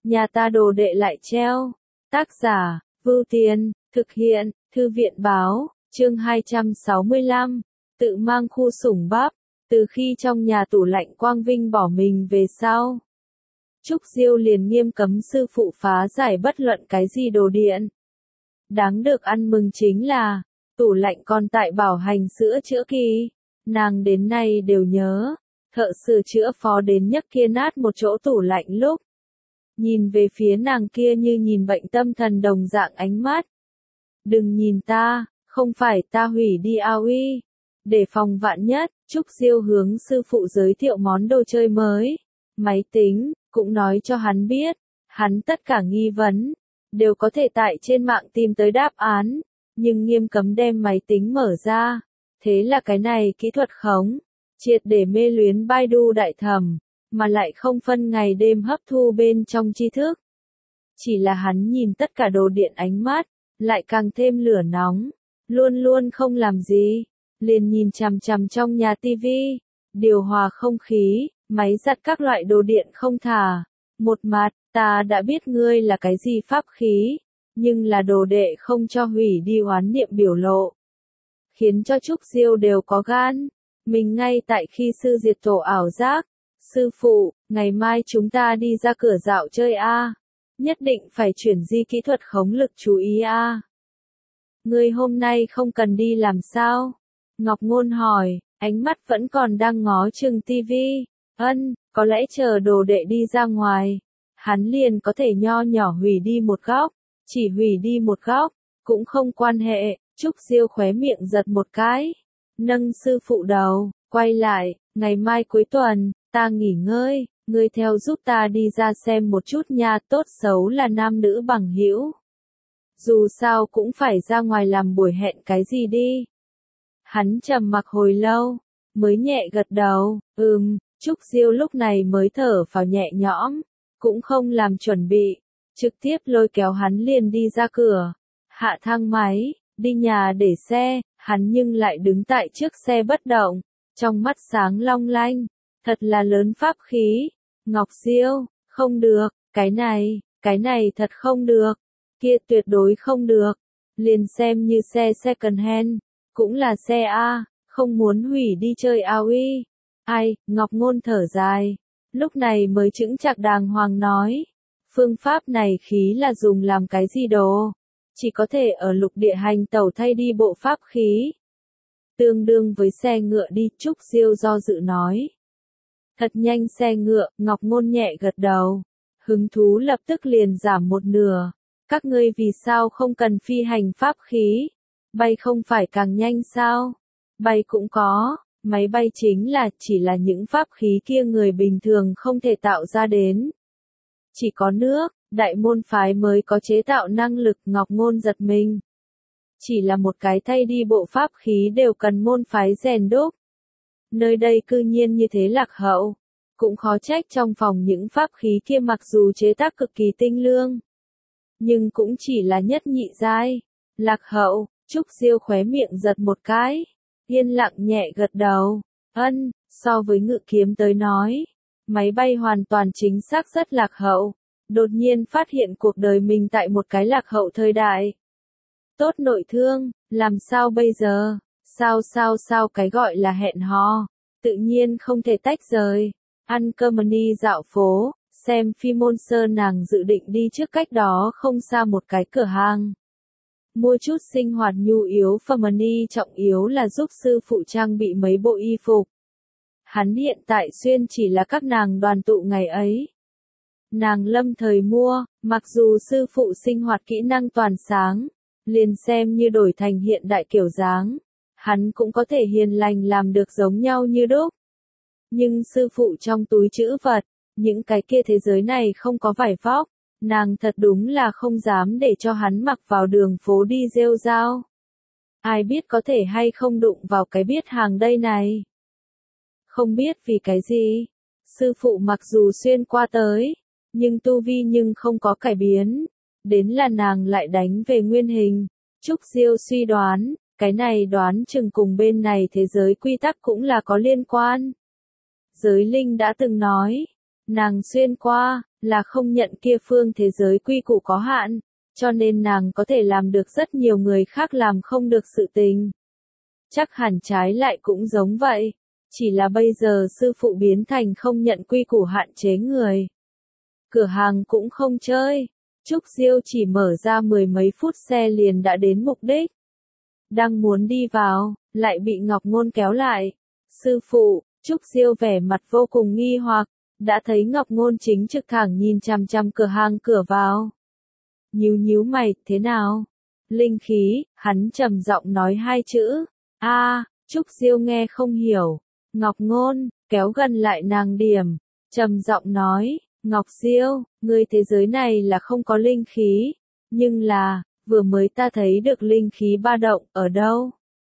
nhà ta đồ đệ lại treo. Tác giả, Vưu Tiền, thực hiện, Thư viện Báo, chương 265, tự mang khu sủng bắp, từ khi trong nhà tủ lạnh Quang Vinh bỏ mình về sau. Trúc Diêu liền nghiêm cấm sư phụ phá giải bất luận cái gì đồ điện. Đáng được ăn mừng chính là, tủ lạnh còn tại bảo hành sữa chữa kỳ. Nàng đến nay đều nhớ, thợ sửa chữa Phó đến nhấc kia nát một chỗ tủ lạnh lúc. Nhìn về phía nàng kia như nhìn bệnh tâm thần đồng dạng ánh mắt. Đừng nhìn ta, không phải ta hủy đi ao uy. Để phòng vạn nhất, Trúc Diêu hướng sư phụ giới thiệu món đồ chơi mới. Máy tính, cũng nói cho hắn biết, hắn tất cả nghi vấn, đều có thể tại trên mạng tìm tới đáp án, nhưng nghiêm cấm đem máy tính mở ra. Thế là cái này kỹ thuật khống, triệt để mê luyến Baidu đại thẩm, mà lại không phân ngày đêm hấp thu bên trong tri thức. Chỉ là hắn nhìn tất cả đồ điện ánh mắt, lại càng thêm lửa nóng, luôn luôn không làm gì, liền nhìn chằm chằm trong nhà tivi, điều hòa không khí, máy giặt các loại đồ điện không thả. Một mặt, ta đã biết ngươi là cái gì pháp khí, nhưng là đồ đệ không cho hủy đi oán niệm biểu lộ. Khiến cho Trúc Diêu đều có gan, mình ngay tại khi sư diệt tổ ảo giác. Sư phụ, ngày mai chúng ta đi ra cửa dạo chơi a. Nhất định phải chuyển di kỹ thuật khống lực chú ý a. Ngươi hôm nay không cần đi làm sao? Ngọc Ngôn hỏi, ánh mắt vẫn còn đang ngó chừng tivi. Có lẽ chờ đồ đệ đi ra ngoài, hắn liền có thể nho nhỏ hủy đi một góc, chỉ hủy đi một góc, cũng không quan hệ. Trúc Diêu khóe miệng giật một cái, nâng sư phụ đầu, quay lại, ngày mai cuối tuần, ta nghỉ ngơi, ngươi theo giúp ta đi ra xem một chút nha, tốt xấu là nam nữ bằng hữu. Dù sao cũng phải ra ngoài làm buổi hẹn cái gì đi. Hắn trầm mặc hồi lâu, mới nhẹ gật đầu, Trúc Diêu lúc này mới thở phào nhẹ nhõm, cũng không làm chuẩn bị, trực tiếp lôi kéo hắn liền đi ra cửa, hạ thang máy, đi nhà để xe, hắn nhưng lại đứng tại trước xe bất động, trong mắt sáng long lanh, thật là lớn pháp khí. Ngọc Diêu, không được, cái này thật không được, kia tuyệt đối không được, liền xem như xe second hand, cũng là xe A, không muốn hủy đi chơi Audi. Ai, Ngọc Ngôn thở dài, lúc này mới chững chạc đàng hoàng nói, phương pháp này khí là dùng làm cái gì đồ, chỉ có thể ở lục địa hành tẩu thay đi bộ pháp khí. Tương đương với xe ngựa đi, Trúc Diêu do dự nói. Thật nhanh xe ngựa, Ngọc Ngôn nhẹ gật đầu, hứng thú lập tức liền giảm một nửa. Các ngươi vì sao không cần phi hành pháp khí? Bay không phải càng nhanh sao? Bay cũng có, máy bay chính là chỉ là những pháp khí kia người bình thường không thể tạo ra đến. Chỉ có nước, đại môn phái mới có chế tạo năng lực. Ngọc Ngôn giật mình. Chỉ là một cái thay đi bộ pháp khí đều cần môn phái rèn đúc. Nơi đây cư nhiên như thế lạc hậu. Cũng khó trách trong phòng những pháp khí kia mặc dù chế tác cực kỳ tinh lương, nhưng cũng chỉ là nhất nhị giai. Lạc hậu, Trúc Diêu khóe miệng giật một cái, yên lặng nhẹ gật đầu. So với ngự kiếm tới nói, máy bay hoàn toàn chính xác rất lạc hậu. Đột nhiên phát hiện cuộc đời mình tại một cái lạc hậu thời đại. Tốt nội thương, làm sao bây giờ? Sao cái gọi là hẹn hò, tự nhiên không thể tách rời. Ăn cơm đi dạo phố, xem phim môn sơn, nàng dự định đi trước cách đó không xa một cái cửa hàng. Mua chút sinh hoạt nhu yếu phẩm, trọng yếu là giúp sư phụ trang bị mấy bộ y phục. Hắn hiện tại xuyên chỉ là các nàng đoàn tụ ngày ấy. Nàng lâm thời mua, mặc dù sư phụ sinh hoạt kỹ năng toàn sáng, liền xem như đổi thành hiện đại kiểu dáng, hắn cũng có thể hiền lành làm được giống nhau như đúc. Nhưng sư phụ trong túi trữ vật, những cái kia thế giới này không có vải vóc, nàng thật đúng là không dám để cho hắn mặc vào đường phố đi rêu rao. Ai biết có thể hay không đụng vào cái biết hàng đây này. Không biết vì cái gì, sư phụ mặc dù xuyên qua tới, nhưng tu vi nhưng không có cải biến, đến là nàng lại đánh về nguyên hình. Trúc Diêu suy đoán, cái này đoán chừng cùng bên này thế giới quy tắc cũng là có liên quan. Giới linh đã từng nói, nàng xuyên qua, là không nhận kia phương thế giới quy củ có hạn, cho nên nàng có thể làm được rất nhiều người khác làm không được sự tình. Chắc hẳn trái lại cũng giống vậy, chỉ là bây giờ sư phụ biến thành không nhận quy củ hạn chế người. Cửa hàng cũng không chơi, Trúc Diêu chỉ mở ra 10 mấy phút xe liền đã đến mục đích. Đang muốn đi vào, lại bị Ngọc Ngôn kéo lại. Sư phụ, Trúc Diêu vẻ mặt vô cùng nghi hoặc, đã thấy Ngọc Ngôn chính trực thẳng nhìn chằm chằm cửa hàng cửa vào. Nhíu nhíu mày, thế nào? Linh khí, hắn trầm giọng nói hai chữ. Trúc Diêu nghe không hiểu. Ngọc Ngôn, kéo gần lại nàng điểm, trầm giọng nói, Ngọc Diêu, ngươi thế giới này là không có linh khí, nhưng là, vừa mới ta thấy được linh khí ba động, ở đâu?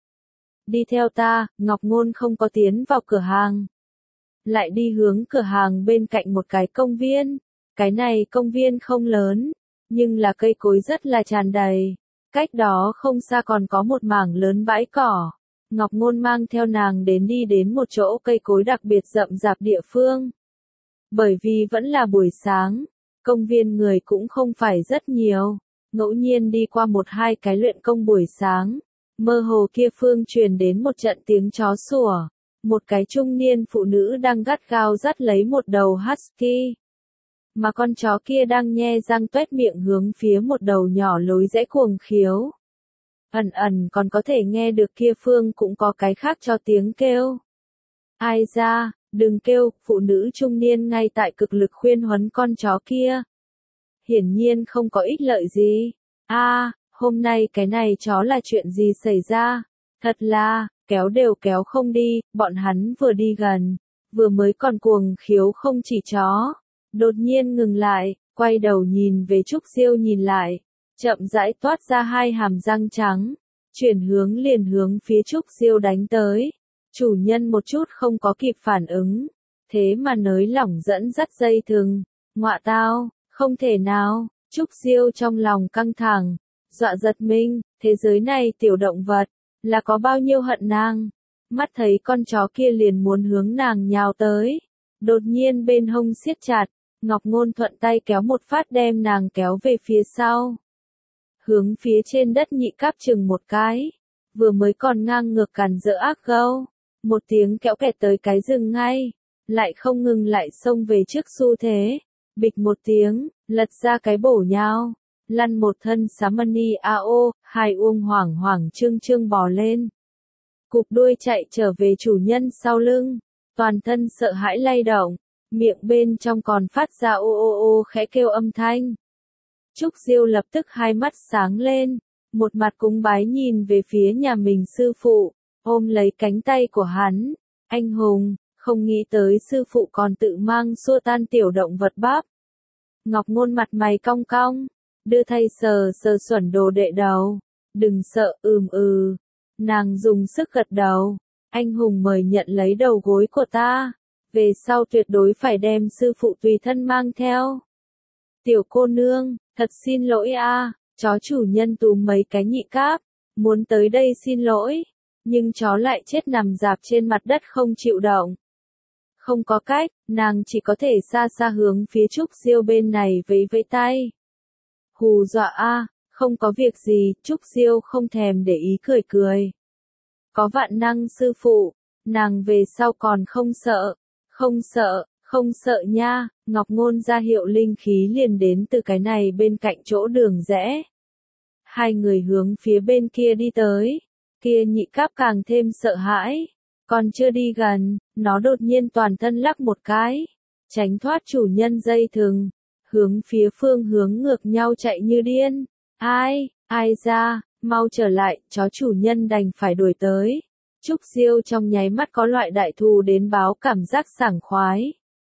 Đi theo ta, Ngọc Ngôn không có tiến vào cửa hàng. Lại đi hướng cửa hàng bên cạnh một cái công viên. Cái này công viên không lớn, nhưng là cây cối rất là tràn đầy. Cách đó không xa còn có một mảng lớn bãi cỏ. Ngọc Ngôn mang theo nàng đi đến một chỗ cây cối đặc biệt rậm rạp địa phương. Bởi vì vẫn là buổi sáng, công viên người cũng không phải rất nhiều. Ngẫu nhiên đi qua một hai cái luyện công buổi sáng, mơ hồ kia phương truyền đến một trận tiếng chó sủa. Một cái trung niên phụ nữ đang gắt gao dắt lấy một đầu husky. Mà con chó kia đang nhe răng tuét miệng hướng phía một đầu nhỏ lối rẽ cuồng khiếu. Ẩn ẩn còn có thể nghe được kia phương cũng có cái khác cho tiếng kêu. Ai ra, đừng kêu, phụ nữ trung niên ngay tại cực lực khuyên huấn con chó kia. Hiển nhiên không có ích lợi gì. Hôm nay cái này chó là chuyện gì xảy ra? Thật là, kéo đều kéo không đi, bọn hắn vừa đi gần, vừa mới còn cuồng khiếu không chỉ chó. Đột nhiên ngừng lại, quay đầu nhìn về Trúc Diêu nhìn lại, chậm rãi toát ra hai hàm răng trắng, chuyển hướng liền hướng phía Trúc Diêu đánh tới. Chủ nhân một chút không có kịp phản ứng, thế mà nới lỏng dẫn dắt dây thừng. Ngọa tao, không thể nào, Trúc Diêu trong lòng căng thẳng, dọa giật mình, thế giới này tiểu động vật, là có bao nhiêu hận nàng. Mắt thấy con chó kia liền muốn hướng nàng nhào tới. Đột nhiên bên hông siết chặt, Ngọc Ngôn thuận tay kéo một phát đem nàng kéo về phía sau. Hướng phía trên đất nhị cáp chừng một cái. Vừa mới còn ngang ngược càn rỡ ác gâu. Một tiếng kéo kẹt tới cái rừng ngay. Lại không ngừng lại xông về trước xu thế. Bịch một tiếng, lật ra cái bổ nhao. Lăn một thân Samani AO, hai uông hoảng hoảng trương trương bò lên. Cụp đuôi chạy trở về chủ nhân sau lưng. Toàn thân sợ hãi lay động. Miệng bên trong còn phát ra ô ô ô khẽ kêu âm thanh. Trúc Diêu lập tức hai mắt sáng lên, một mặt cúng bái nhìn về phía nhà mình sư phụ, ôm lấy cánh tay của hắn. Anh hùng, không nghĩ tới sư phụ còn tự mang xua tan tiểu động vật bắp. Ngọc Ngôn mặt mày cong cong, đưa thay sờ sờ xuẩn đồ đệ đầu. Đừng sợ, Nàng dùng sức gật đầu. Anh hùng mời nhận lấy đầu gối của ta. Về sau tuyệt đối phải đem sư phụ tùy thân mang theo. Tiểu cô nương, thật xin lỗi chó chủ nhân túm mấy cái nhị cáp, muốn tới đây xin lỗi, nhưng chó lại chết nằm rạp trên mặt đất không chịu động. Không có cách, nàng chỉ có thể xa xa hướng phía Trúc Diêu bên này vẫy tay. Hù dọa không có việc gì, Trúc Diêu không thèm để ý cười cười. Có vạn năng sư phụ, nàng về sau còn không sợ. Không sợ nha, Ngọc Ngôn ra hiệu linh khí liền đến từ cái này bên cạnh chỗ đường rẽ. Hai người hướng phía bên kia đi tới, kia nhị cáp càng thêm sợ hãi. Còn chưa đi gần, nó đột nhiên toàn thân lắc một cái, tránh thoát chủ nhân dây thừng, hướng phía phương hướng ngược nhau chạy như điên. Ai ra, mau trở lại, chó chủ nhân đành phải đuổi tới. Trúc Diêu trong nháy mắt có loại đại thù đến báo cảm giác sảng khoái.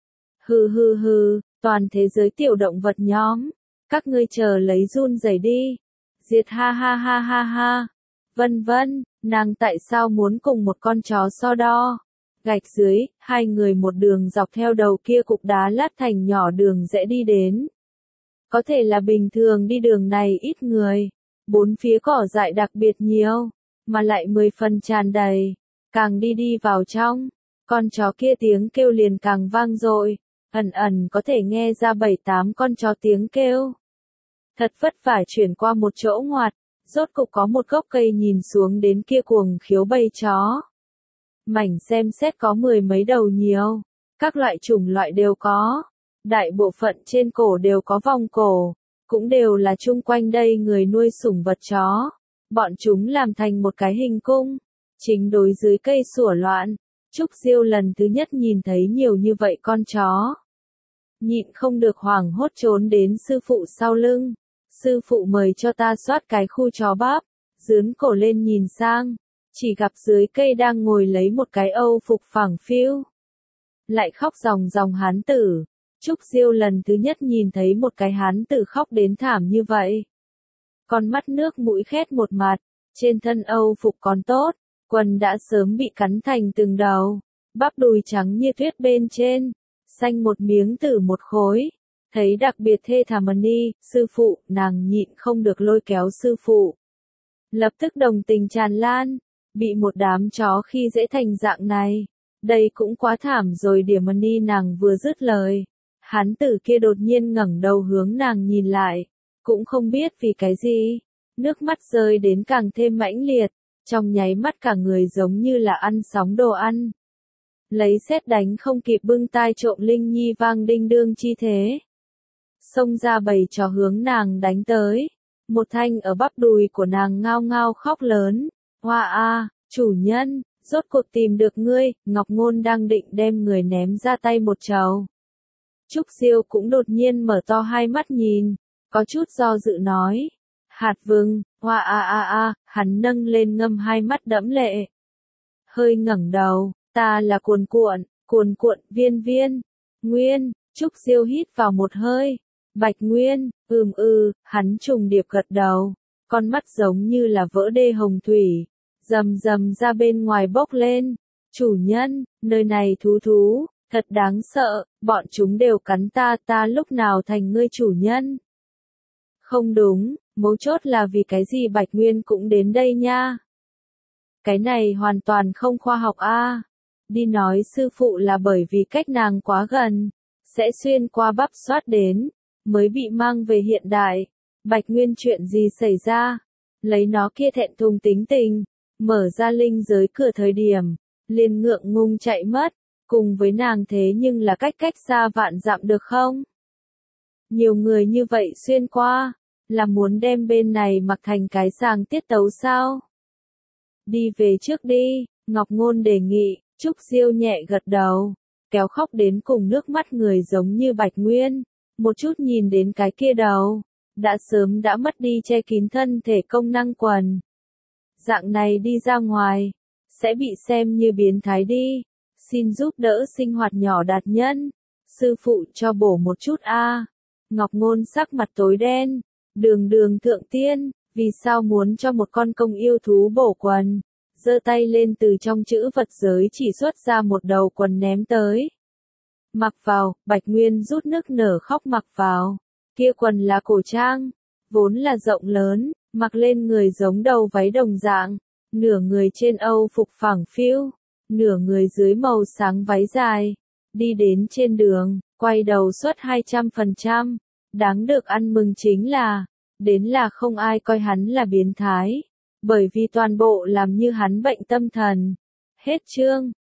Hừ, toàn thế giới tiểu động vật nhóm, các ngươi chờ lấy run rẩy đi. Diệt ha. Vân, nàng tại sao muốn cùng một con chó so đo? Gạch dưới, hai người một đường dọc theo đầu kia cục đá lát thành nhỏ đường rẽ đi đến. Có thể là bình thường đi đường này ít người, bốn phía cỏ dại đặc biệt nhiều, mà lại 10 phần tràn đầy. Càng đi vào trong, con chó kia tiếng kêu liền càng vang dội. ẩn ẩn có thể nghe ra 7-8 con chó tiếng kêu. Thật vất vả chuyển qua một chỗ ngoặt, rốt cục có một gốc cây nhìn xuống đến kia cuồng khiếu bầy chó. Mảnh xem xét có 10 mấy đầu nhiều, các loại chủng loại đều có, đại bộ phận trên cổ đều có vòng cổ, cũng đều là chung quanh đây người nuôi sủng vật chó. Bọn chúng làm thành một cái hình cung, chính đối dưới cây sủa loạn. Trúc Diêu lần thứ nhất nhìn thấy nhiều như vậy con chó. Nhịn không được hoảng hốt trốn đến sư phụ sau lưng. Sư phụ mời cho ta soát cái khu chó bắp, dướn cổ lên nhìn sang, chỉ gặp dưới cây đang ngồi lấy một cái âu phục phẳng phiu. Lại khóc ròng ròng hán tử. Trúc Diêu lần thứ nhất nhìn thấy một cái hán tử khóc đến thảm như vậy. Con mắt nước mũi khét một mặt, trên thân âu phục còn tốt, quần đã sớm bị cắn thành từng đầu, bắp đùi trắng như tuyết bên trên, xanh một miếng tử một khối. Thấy đặc biệt thê thảm đi, sư phụ, nàng nhịn không được lôi kéo sư phụ. Lập tức đồng tình tràn lan, bị một đám chó khi dễ thành dạng này. Đây cũng quá thảm rồi điểm đi nàng vừa dứt lời. Hán tử kia đột nhiên ngẩng đầu hướng nàng nhìn lại, cũng không biết vì cái gì. Nước mắt rơi đến càng thêm mãnh liệt, trong nháy mắt cả người giống như là ăn sóng đồ ăn. Lấy sét đánh không kịp bưng tai trộm Linh Nhi vang đinh đương chi thế. Xông ra bầy chó hướng nàng đánh tới. Một thanh ở bắp đùi của nàng ngao ngao khóc lớn. Hoa a, chủ nhân, rốt cuộc tìm được ngươi. Ngọc Ngôn đang định đem người ném ra tay một trầu. Trúc Diêu cũng đột nhiên mở to hai mắt nhìn, có chút do dự nói. Hạt Vương, hoa a, hắn nâng lên ngâm hai mắt đẫm lệ. Hơi ngẩng đầu, ta là cuồn cuộn, viên, Nguyên. Trúc Diêu hít vào một hơi. Bạch Nguyên, hắn trùng điệp gật đầu, con mắt giống như là vỡ đê hồng thủy, rầm rầm ra bên ngoài bốc lên. Chủ nhân, nơi này thú, thật đáng sợ, bọn chúng đều cắn ta lúc nào thành ngươi chủ nhân? Không đúng, mấu chốt là vì cái gì Bạch Nguyên cũng đến đây nha? Cái này hoàn toàn không khoa học a. Đi nói sư phụ là bởi vì cách nàng quá gần, sẽ xuyên qua bắp xoát đến, mới bị mang về hiện đại. Bạch Nguyên chuyện gì xảy ra? Lấy nó kia thẹn thùng tính tình, mở ra linh giới cửa thời điểm, liền ngượng ngùng chạy mất, cùng với nàng thế nhưng là cách xa vạn dặm được không? Nhiều người như vậy xuyên qua, là muốn đem bên này mặc thành cái sàng tiết tấu sao? Đi về trước đi, Ngọc Ngôn đề nghị. Trúc Diêu nhẹ gật đầu, kéo khóc đến cùng nước mắt người giống như Bạch Nguyên, một chút nhìn đến cái kia đầu, đã sớm đã mất đi che kín thân thể công năng quần. Dạng này đi ra ngoài, sẽ bị xem như biến thái đi, xin giúp đỡ sinh hoạt nhỏ đạt nhân, sư phụ cho bổ một chút a. Ngọc Ngôn sắc mặt tối đen, đường thượng tiên, vì sao muốn cho một con công yêu thú bổ quần? Giơ tay lên từ trong chữ vật giới chỉ xuất ra một đầu quần ném tới. Mặc vào, Bạch Nguyên rút nức nở khóc mặc vào. Kia quần là cổ trang, vốn là rộng lớn, mặc lên người giống đầu váy đồng dạng, nửa người trên âu phục phẳng phiu, nửa người dưới màu sáng váy dài. Đi đến trên đường, quay đầu suất 200%. Đáng được ăn mừng chính là, đến là không ai coi hắn là biến thái. Bởi vì toàn bộ làm như hắn bệnh tâm thần. Hết chương.